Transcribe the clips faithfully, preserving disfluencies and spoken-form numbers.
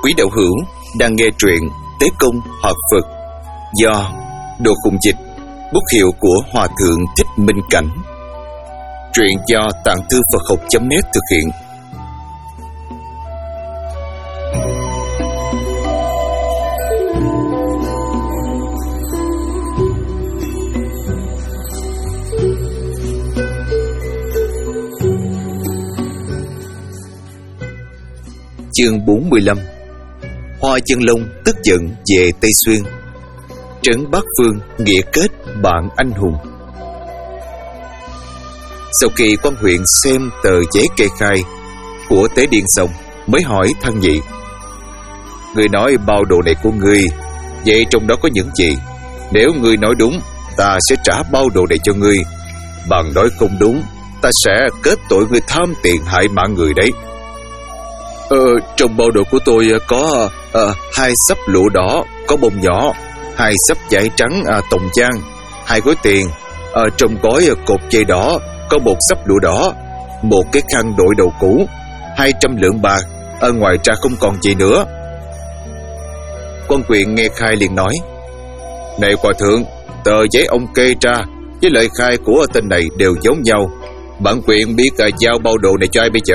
Quý đạo hữu đang nghe truyện Tế Công Hoạt Phật do Đồ Khùng Dịch, bút hiệu của Hòa Thượng Thích Minh Cảnh. Truyện do Tạng Thư Phật Học chấm net thực hiện. Chương bốn mươi lăm. Hoa Chân Long tức giận về Tây Xuyên. Trấn Bát Phương nghĩa kết bạn anh hùng. Sau khi quan huyện xem tờ giấy kê khai của Tế Điền xong, mới hỏi Thăng Nhị: "Người nói bao đồ này của ngươi, vậy trong đó có những gì? Nếu ngươi nói đúng, ta sẽ trả bao đồ này cho ngươi. Bằng nói không đúng, ta sẽ kết tội ngươi tham tiền hại mạng người đấy." Ờ, trong bao đồ của tôi có à, hai xấp lụa đỏ có bông nhỏ, hai xấp vải trắng à, tòng trang, hai gói tiền. À, trong gói cột dây đỏ có một xấp lụa đỏ, một cái khăn đội đầu cũ, hai trăm lượng bạc. À, ngoài ra không còn gì nữa. Quan huyện nghe khai liền nói: "Này hòa thượng, tờ giấy ông kê ra với lời khai của tên này đều giống nhau. Bản quyền biết à, giao bao đồ này cho ai bây giờ?"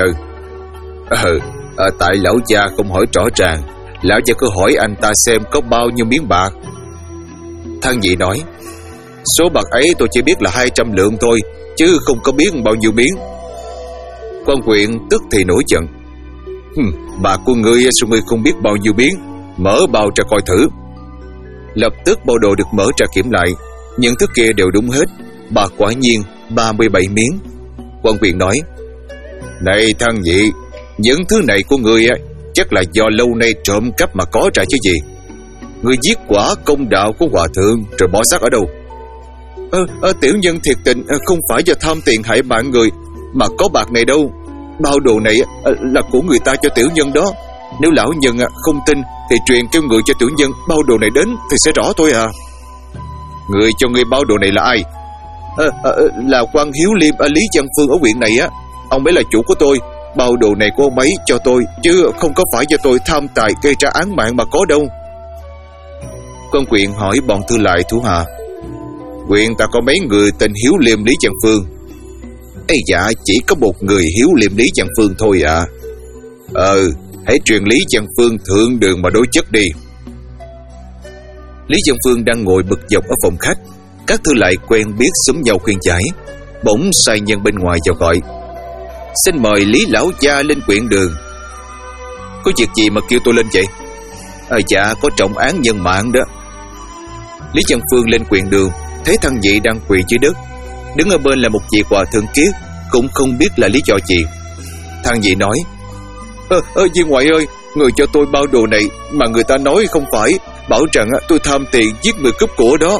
Ừ À, tại lão gia không hỏi rõ ràng, lão gia cứ hỏi anh ta xem có bao nhiêu miếng bạc. Thăng Nhị nói: "Số bạc ấy tôi chỉ biết là hai trăm lượng thôi, chứ không có biết bao nhiêu miếng." Quan huyện tức thì nổi giận: Hừm, bạc của ngươi sao ngươi không biết bao nhiêu miếng? Mở bao ra coi thử." Lập tức bao đồ được mở ra kiểm lại, những thứ kia đều đúng hết, bạc quả nhiên ba mươi bảy miếng. Quan huyện nói: "Này Thăng Nhị, những thứ này của ngươi á, chắc là do lâu nay trộm cắp mà có ra chứ gì. Ngươi giết quả công đạo của hòa thượng rồi bỏ xác ở đâu?" Ơ, à, tiểu nhân thiệt tình không phải do tham tiền hại mạng người, mà có bạc này đâu. Bao đồ này à, là của người ta cho tiểu nhân đó. Nếu lão nhân à, không tin thì truyền kêu người cho tiểu nhân bao đồ này đến thì sẽ rõ thôi à. Người cho ngươi bao đồ này là ai? À, à, là quan Hiếu Liêm ở Lý Văn Phương ở huyện này á. Ông ấy là chủ của tôi. Bao đồ này của ông ấy cho tôi, chứ không có phải do tôi tham tài gây ra án mạng mà có đâu. Quan huyện hỏi bọn thư lại thủ hạ: "Huyện ta có mấy người tên Hiếu Liêm Lý Văn Phương?" "Ây dạ, chỉ có một người Hiếu Liêm Lý Văn Phương thôi ạ." À. Ờ, hãy truyền Lý Văn Phương thượng đường mà đối chất đi." Lý Văn Phương đang ngồi bực dọc ở phòng khách, các thư lại quen biết xúm nhau khuyên giải, bỗng sai nhân bên ngoài vào gọi: "Xin mời Lý lão gia lên quyện đường." "Có việc gì mà kêu tôi lên vậy?" À, dạ có trọng án nhân mạng đó." Lý Văn Phương lên quyện đường, thấy Thăng Nhị đang quỳ dưới đất, đứng ở bên là một vị hòa thượng kiết, cũng không biết là lý do gì. Thăng Nhị nói: Ơ, ơ, viên ngoại ơi, người cho tôi bao đồ này mà người ta nói không phải, bảo rằng tôi tham tiền giết người cướp của đó.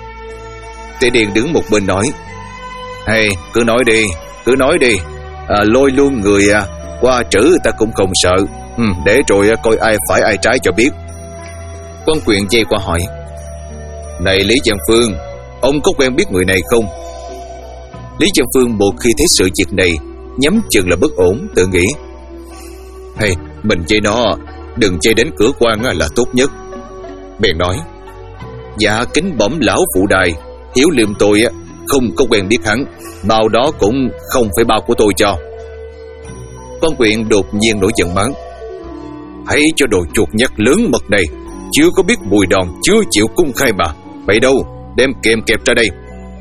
Tế Điền đứng một bên nói: "Hay, cứ nói đi, cứ nói đi. À, lôi luôn người à, qua trữ ta cũng không sợ. Ừ, để rồi coi ai phải ai trái cho biết." Quan huyện dây qua hỏi: "Này Lý Văn Phương, ông có quen biết người này không?" Lý Văn Phương một khi thấy sự việc này nhắm chừng là bất ổn, tự nghĩ: Hay, mình chơi nó, đừng chơi đến cửa quan là tốt nhất. Bèn nói: "Dạ kính bẩm lão phụ đài, Hiếu Liêm tôi không có quen biết hắn, bao đó cũng không phải bao của tôi cho." Quan huyện đột nhiên nổi giận mắng: "Hãy cho đồ chuột nhắt lớn mật này, chưa có biết mùi đòn, chưa chịu cung khai mà. Vậy đâu, đem kềm kẹp ra đây."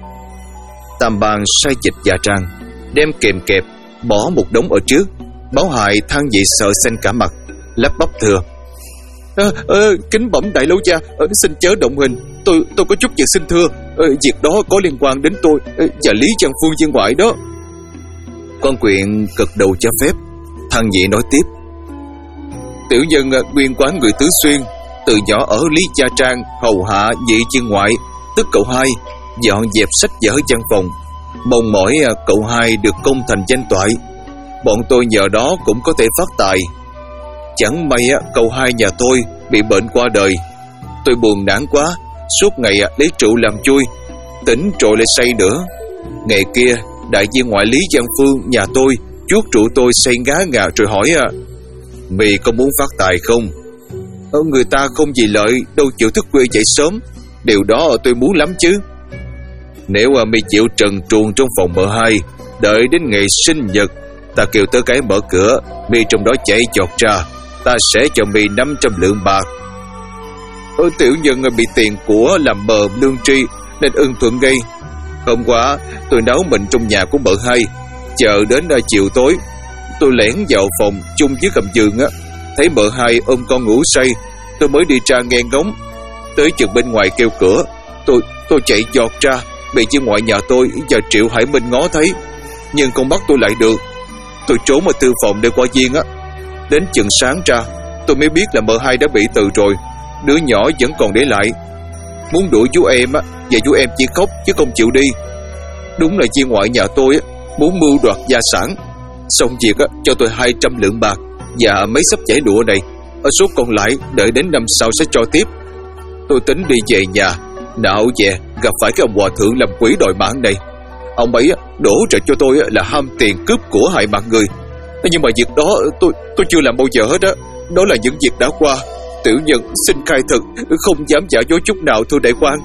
Tam Bang sai dịch dạ trang, đem kềm kẹp bỏ một đống ở trước. Báo hại Thăng Nhị sợ xanh cả mặt, lắp bắp thừa: à, à, "Kính bẩm đại lão gia, à, xin chớ động hình, tôi tôi có chút việc xin thưa. À, việc đó có liên quan đến tôi à, và Lý Văn Phương viên ngoại đó." Quan huyện gật đầu cho phép. Thăng Nhị nói tiếp: "Tiểu nhân à, nguyên quán người Tứ Xuyên, từ nhỏ ở Lý Gia Trang hầu hạ vị viên ngoại, tức cậu hai, dọn dẹp sách vở văn phòng, mong mỏi à, cậu hai được công thành danh toại. Bọn tôi nhờ đó cũng có thể phát tài. Chẳng may á, cậu hai nhà tôi bị bệnh qua đời. Tôi buồn nản quá, suốt ngày à, lấy rượu làm chui, tỉnh rồi lại say nữa. Ngày kia đại viên ngoại Lý Văn Phương nhà tôi chuốt rượu tôi say ngá ngà rồi hỏi: à, "Mày có muốn phát tài không?" Người ta không vì lợi đâu chịu thức khuya dậy sớm. Điều đó tôi muốn lắm chứ. Nếu mi chịu trần truồng trong phòng mợ hai, đợi đến ngày sinh nhật, ta kêu tớ cái mở cửa, mi trong đó chạy chọt ra, ta sẽ cho mi năm trăm lượng bạc. Ờ, tiểu nhân bị tiền của làm mờ lương tri nên ưng thuận gây. Hôm qua tôi nấu mình trong nhà của mợ hai, chờ đến chiều tối tôi lẻn vào phòng chung với Cầm Dương á, thấy mợ hai ôm con ngủ say, tôi mới đi ra nghe ngóng. Tới chừng bên ngoài kêu cửa, tôi tôi chạy giọt ra, bị chị ngoại nhà tôi và Triệu Hải Minh ngó thấy, nhưng không bắt tôi lại được. Tôi trốn ở tư phòng để qua viên á. Đến chừng sáng ra tôi mới biết là mợ hai đã bị từ rồi, đứa nhỏ vẫn còn để lại. Muốn đuổi chú em á, và chú em chỉ khóc chứ không chịu đi. Đúng là chị ngoại nhà tôi á, muốn mưu đoạt gia sản. Xong việc á, cho tôi hai trăm lượng bạc và mấy sấp chảy lụa này. Ở số còn lại đợi đến năm sau sẽ cho tiếp. Tôi tính đi về nhà, nào về gặp phải cái ông hòa thượng làm quỷ đòi mạng này. Ông ấy đổ ra cho tôi là ham tiền cướp của hại mạng người. Nhưng mà việc đó tôi tôi chưa làm bao giờ hết á. Đó là những việc đã qua. Tiểu nhân xin khai thật, không dám giả dối chút nào, thưa đại quan.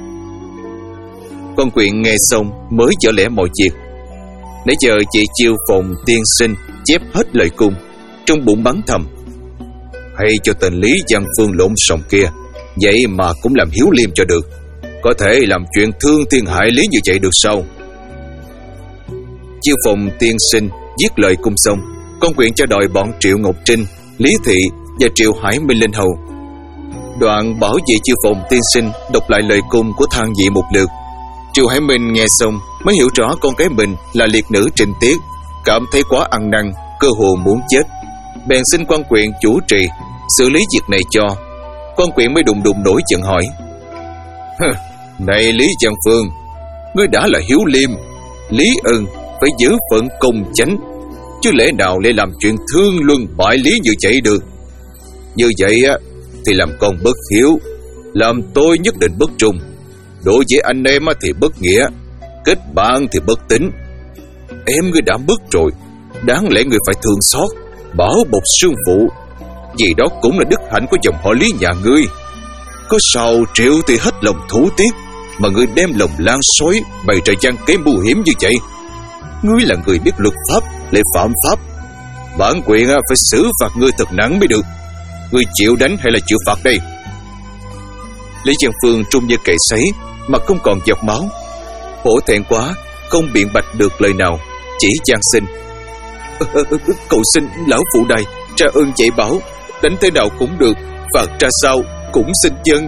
Con Quyện nghe xong mới vỡ lẽ mọi việc. Nãy giờ chị chiêu phòng tiên sinh chép hết lời cung, trong bụng bắn thầm: hay cho tên Lý Văn Phương lộn xộn kia, vậy mà cũng làm hiếu liêm cho được. Có thể làm chuyện thương thiên hại lý như vậy được sao? Chiêu phòng tiên sinh viết lời cung xong, con Quyện cho đòi bọn Triệu Ngọc Trinh, Lý Thị và Triệu Hải Minh lên hầu. Đoạn bảo vệ chiêu phòng tiên sinh đọc lại lời cung của Thang Dị một lượt. Triệu Hải Minh nghe xong mới hiểu rõ con cái mình là liệt nữ Trinh Tiết, cảm thấy quá ăn năn, cơ hồ muốn chết. Bèn xin quan Quyện chủ trì xử lý việc này cho. Quan Quyện mới đùng đùng nổi giận hỏi: này Lý Văn Phương, ngươi đã là hiếu liêm, Lý ân phải giữ phận công chánh, chứ lẽ nào lại làm chuyện thương luân bại lý như vậy được? Như vậy á thì làm con bất hiếu, làm tôi nhất định bất trung. Đối với anh em thì bất nghĩa, kết bạn thì bất tín. Em ngươi đã mất rồi, đáng lẽ ngươi phải thương xót, bảo bọc xương phụ, vì đó cũng là đức hạnh của dòng họ Lý nhà ngươi. Có sao Triệu thì hết lòng thủ tiết, mà ngươi đem lòng lan xối bày ra gian kế mưu hiểm như vậy? Ngươi là người biết luật pháp lại phạm pháp, bản quyền phải xử phạt ngươi thật nặng mới được. Ngươi chịu đánh hay là chịu phạt đây? Lý Văn Phương trung như cậy sấy, mà không còn giọt máu. Hổ thẹn quá, không biện bạch được lời nào, chỉ van xin: ờ, ờ, cầu xin lão phụ đài tra ơn dạy bảo, đánh thế nào cũng được, phạt ra sao cũng xin dân.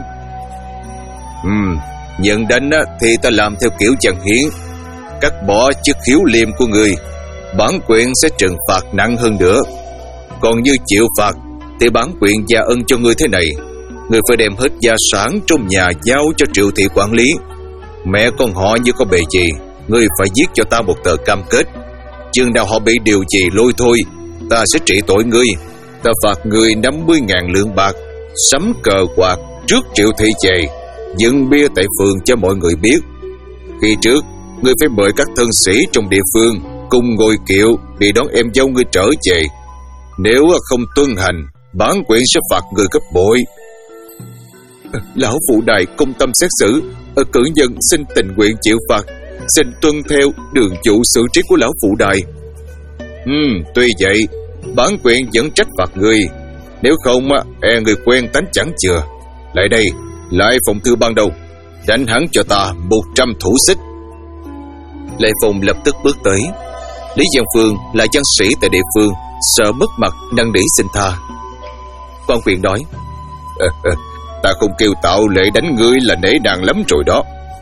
Ừm, nhận đánh thì ta làm theo kiểu Trần Hiến, cắt bỏ chức hiếu liêm của người, bản quyền sẽ trừng phạt nặng hơn nữa. Còn như chịu phạt thì bản quyền gia ân cho ngươi thế này: ngươi phải đem hết gia sản trong nhà giao cho Triệu thị quản lý. Mẹ con họ như có bề gì, ngươi phải viết cho ta một tờ cam kết. Chừng nào họ bị điều gì lôi thôi, ta sẽ trị tội ngươi. Ta phạt ngươi năm mươi ngàn lượng bạc, sắm cờ quạt trước Triệu thị về, dựng bia tại phường cho mọi người biết. Khi trước, ngươi phải mời các thân sĩ trong địa phương cùng ngồi kiệu đi đón em dâu ngươi trở về. Nếu không tuân hành, bản quyền sẽ phạt ngươi gấp bội. Lão phụ đài công tâm xét xử, cử nhân xin tình nguyện chịu phạt, xin tuân theo đường vụ xử trí của lão phụ đài. Ừ, tuy vậy, bản quyền vẫn trách phạt ngươi. Nếu không, e người quen tánh chẳng chừa. Lại đây, lại phòng thư ban đầu, đánh hắn cho ta một trăm thủ xích. Lệ Phong lập tức bước tới. Lý Văn Phương là văn sĩ tại địa phương, sợ mất mặt năn nỉ xin tha. Quan Quyền nói: à, à, ta không kêu tạo lệ đánh ngươi là nể nang lắm rồi đó.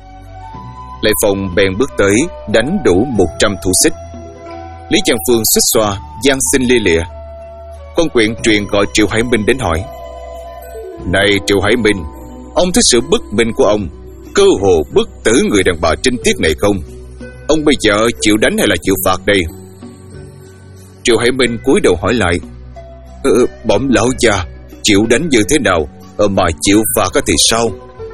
Lệ Phong bèn bước tới đánh đủ một trăm thủ xích. Lý Văn Phương xích xoa van xin lia lịa. Quan Quyền truyền gọi Triệu Hải Minh đến hỏi: này Triệu Hải Minh, ông thấy sự bất minh của ông cơ hồ bức tử người đàn bà trinh tiết này không? Ông bây giờ chịu đánh hay là chịu phạt đây? Triệu Hải Minh cúi đầu hỏi lại: ừ, bẩm lão già, chịu đánh như thế nào mà chịu phạt thì sao?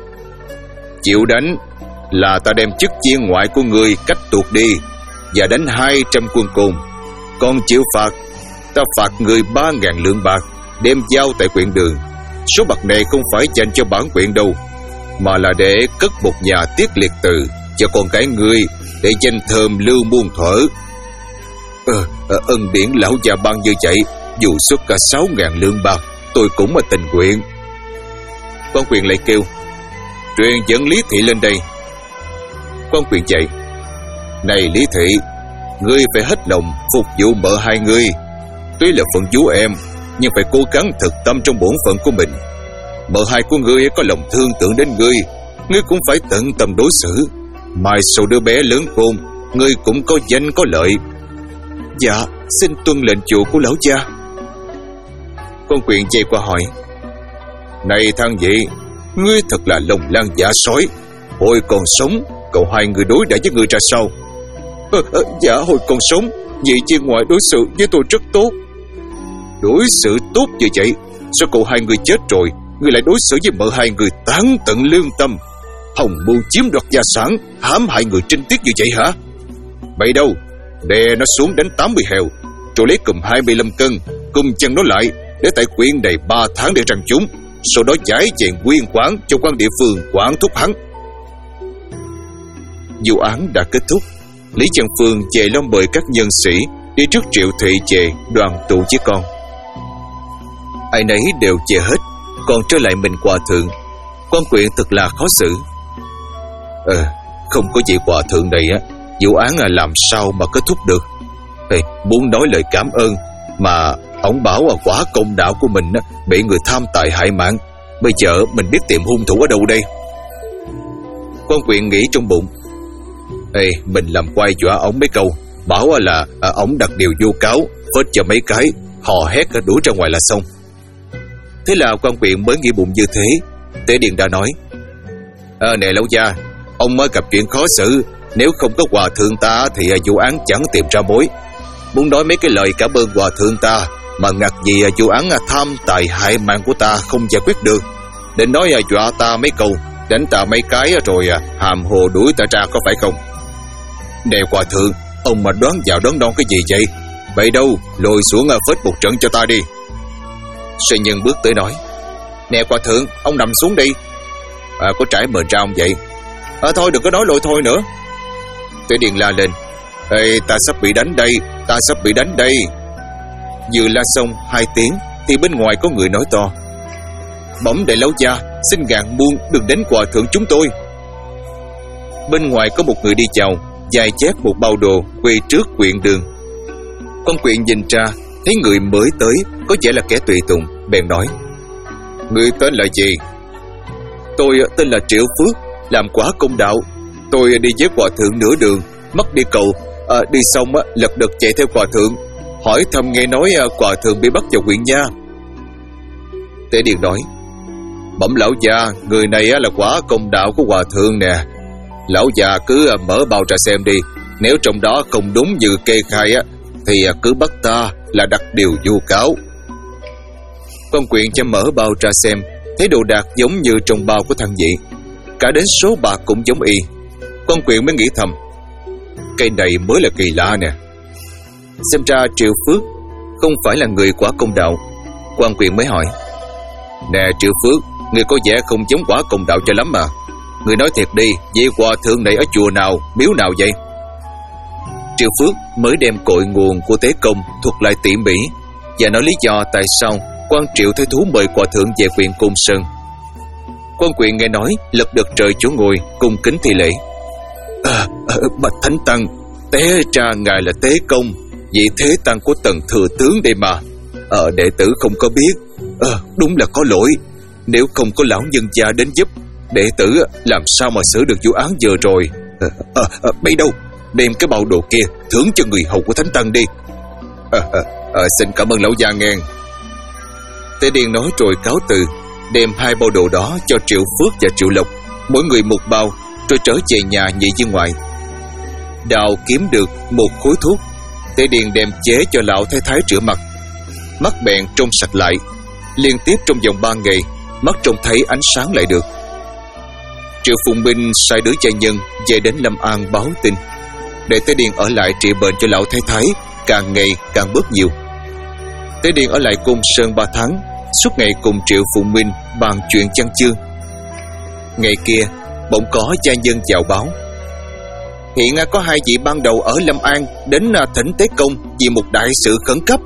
Chịu đánh là ta đem chức viên ngoại của người cách tuột đi và đánh hai trăm quân côn. Còn chịu phạt, ta phạt người ba ngàn lượng bạc, đem giao tại quyện đường, Số bạc này không phải dành cho bản quyện đâu, mà là để cất một nhà tiết liệt từ cho con cái ngươi, để danh thơm lưu muôn thuở. Ờ, ờ, ân điển lão già ban như vậy, dù xuất cả sáu ngàn lương bạc, tôi cũng mà tình nguyện. Quan Quyền lại kêu: Truyền dẫn Lý Thị lên đây. Quan Quyền chạy: Này Lý Thị, ngươi phải hết lòng phục vụ mợ hai ngươi. Tuy là phận vú em, nhưng phải cố gắng thực tâm trong bổn phận của mình. Mợ hai của ngươi có lòng thương tưởng đến ngươi, ngươi cũng phải tận tâm đối xử. Mai sau đứa bé lớn khôn, ngươi cũng có danh có lợi. Dạ, xin tuân lệnh chủ của lão gia. Quan Quyền chạy qua hỏi: Này thằng dị, ngươi thật là lòng lan dạ sói. Hồi còn sống, cậu hai người đối đãi với ngươi ra sao? À, à, dạ hồi còn sống, vị chia ngoại đối xử với tôi rất tốt. Đối xử tốt như vậy, sao cậu hai người chết rồi, ngươi lại đối xử với mợ hai người tán tận lương tâm, hòng mưu chiếm đoạt gia sản, hãm hại người trinh tiết như vậy hả? Vậy đâu, đè nó xuống đánh tám mươi heo, rồi lấy cùm hai mươi lăm cân, cùm chân nó lại, để tại quyện đầy ba tháng để răng chúng, sau đó giải chèn nguyên quán cho quan địa phương quản thúc hắn. Vụ án đã kết thúc. Lý Văn Phương về lo mời các nhân sĩ đi trước Triệu Thị về đoàn tụ với con. Ai nấy đều về hết, còn trở lại mình hòa thượng. Quan Quyền thật là khó xử. Ờ, không có vị hòa thượng này á, vụ án là làm sao mà kết thúc được? Ê, muốn nói lời cảm ơn mà ông bảo là quả công đạo của mình á, bị người tham tài hại mạng. Bây giờ mình biết tìm hung thủ ở đâu đây? Quan Quyền nghĩ trong bụng: Ê, mình làm quay dọa ổng mấy câu, bảo là à, ổng đặt điều vô cáo, phết cho mấy cái, hò hét đuổi ra ngoài là xong. Thế là Quan Quyền mới nghĩ bụng như thế. Tế Điền đã nói: à, Nè lão gia, ông mới gặp chuyện khó xử, nếu không có hòa thượng ta thì vụ án chẳng tìm ra mối. Muốn nói mấy cái lời cảm ơn hòa thượng ta, mà ngặt gì vụ án tham tài hại mạng của ta không giải quyết được, định nói dọa ta mấy câu, đánh ta mấy cái rồi hàm hồ đuổi ta ra, có phải không? Nè hòa thượng, ông mà đoán vào đoán non cái gì vậy? Vậy đâu, lùi xuống phết một trận cho ta đi. Xoay nhân bước tới nói: Nè hòa thượng, ông nằm xuống đi. À, có trải mền ra ông vậy? À, thôi đừng có nói lôi thôi nữa. Tế Điền la lên: Ê, ta sắp bị đánh đây, ta sắp bị đánh đây. Vừa la xong hai tiếng thì bên ngoài có người nói to: Bẩm đại lão gia, xin gạn buông, đừng đánh hòa thượng chúng tôi. Bên ngoài có một người đi chào, dài chép một bao đồ quỳ trước quyện đường. Con quyện nhìn ra thấy người mới tới có vẻ là kẻ tùy tùng, bèn nói: Người tên là gì? Tôi tên là Triệu Phước, làm quả công đạo. Tôi đi với hòa thượng nửa đường, mất đi cầu, à, đi xong lật đật chạy theo hòa thượng, hỏi thăm nghe nói hòa thượng bị bắt vào huyện Nha. Tế Điền nói: Bẩm lão già, người này là quả công đạo của hòa thượng nè. Lão già cứ mở bao ra xem đi, nếu trong đó không đúng như kê khai á thì cứ bắt ta là đặt điều vu cáo. Con quyện cho mở bao ra xem, thấy đồ đạc giống như trong bao của thằng Dị, cả đến số bạc cũng giống y. Con quyện mới nghĩ thầm: Cây này mới là kỳ lạ nè. Xem ra Triệu Phước không phải là người quả công đạo. Quan Quyền mới hỏi: Nè Triệu Phước, người có vẻ không giống quả công đạo cho lắm mà. Người nói thiệt đi, vậy hòa thượng này ở chùa nào, miếu nào vậy? Triệu Phước mới đem cội nguồn của tế công thuật lại tỉ mỉ và nói lý do tại sao quan Triệu thấy thú mời hòa thượng về huyện Côn Sơn. Quan Quyền nghe nói lật đật trời chỗ ngồi, cung kính thi lễ: À, à bạch thánh tăng, té ra ngài là tế công, vị thế tăng của tần thừa tướng đây mà. Ờ, đệ tử không có biết. Ờ, đúng là có lỗi. Nếu không có lão nhân gia đến giúp, đệ tử làm sao mà xử được vụ án vừa rồi. À, à, à, bây đâu, đem cái bao đồ kia thưởng cho người hầu của thánh tăng đi. À, à, à, xin cảm ơn lão gia nghe. Tế Điền nói rồi cáo từ, đem hai bao đồ đó cho Triệu Phước và Triệu Lộc, mỗi người một bao, rồi trở về nhà nhị viên ngoại. Đào kiếm được một khối thuốc, Tế Điền đem chế cho lão thái thái rửa mặt. Mắt bèn trông sạch lại, liên tiếp trong vòng ba ngày, mắt trông thấy ánh sáng lại được. Triệu Phụng Binh sai đứa gia nhân về đến Lâm An báo tin, để Tế Điền ở lại trị bệnh cho lão thái thái càng ngày càng bớt nhiều. Tế Điền ở lại Côn Sơn ba tháng, suốt ngày cùng Triệu Phụng Minh bàn chuyện văn chương. Ngày kia bỗng có gia nhân vào báo: hiện có hai vị ban đầu ở Lâm An đến thỉnh Tế Công vì một đại sự khẩn cấp.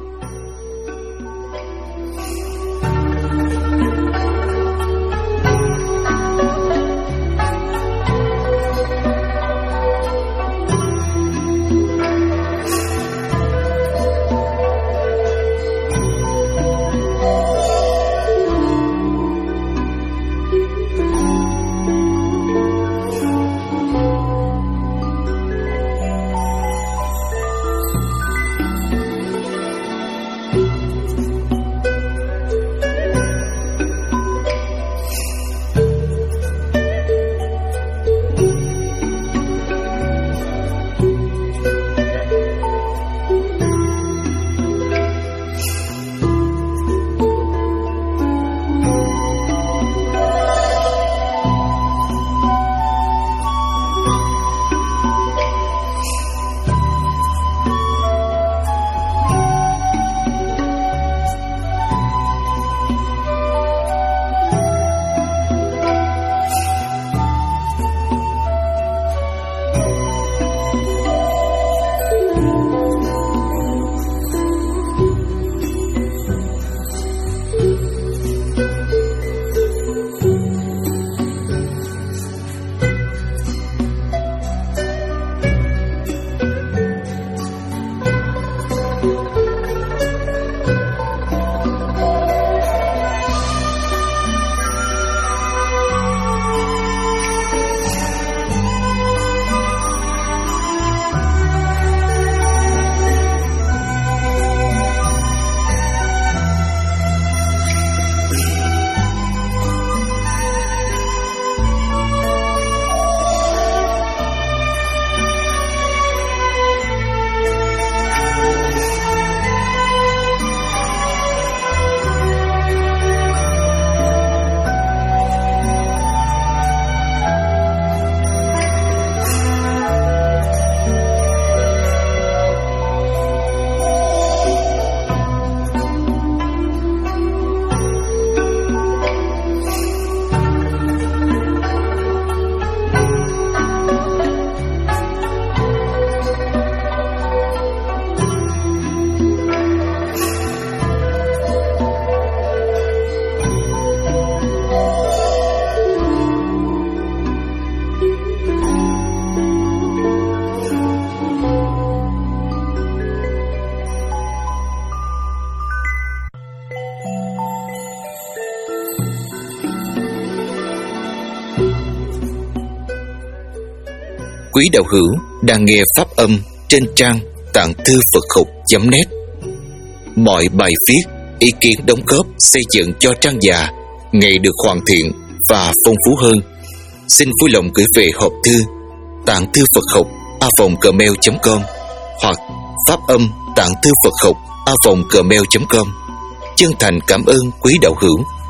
Quý đạo hữu đang nghe pháp âm trên trang tạng thư Phật học chấm net. Mọi bài viết, ý kiến đóng góp xây dựng cho trang già ngày được hoàn thiện và phong phú hơn. Xin vui lòng gửi về hộp thư tạng thư Phật học a vòng gmail chấm com hoặc pháp âm tạng thư Phật học a vòng gmail chấm com. Chân thành cảm ơn quý đạo hữu.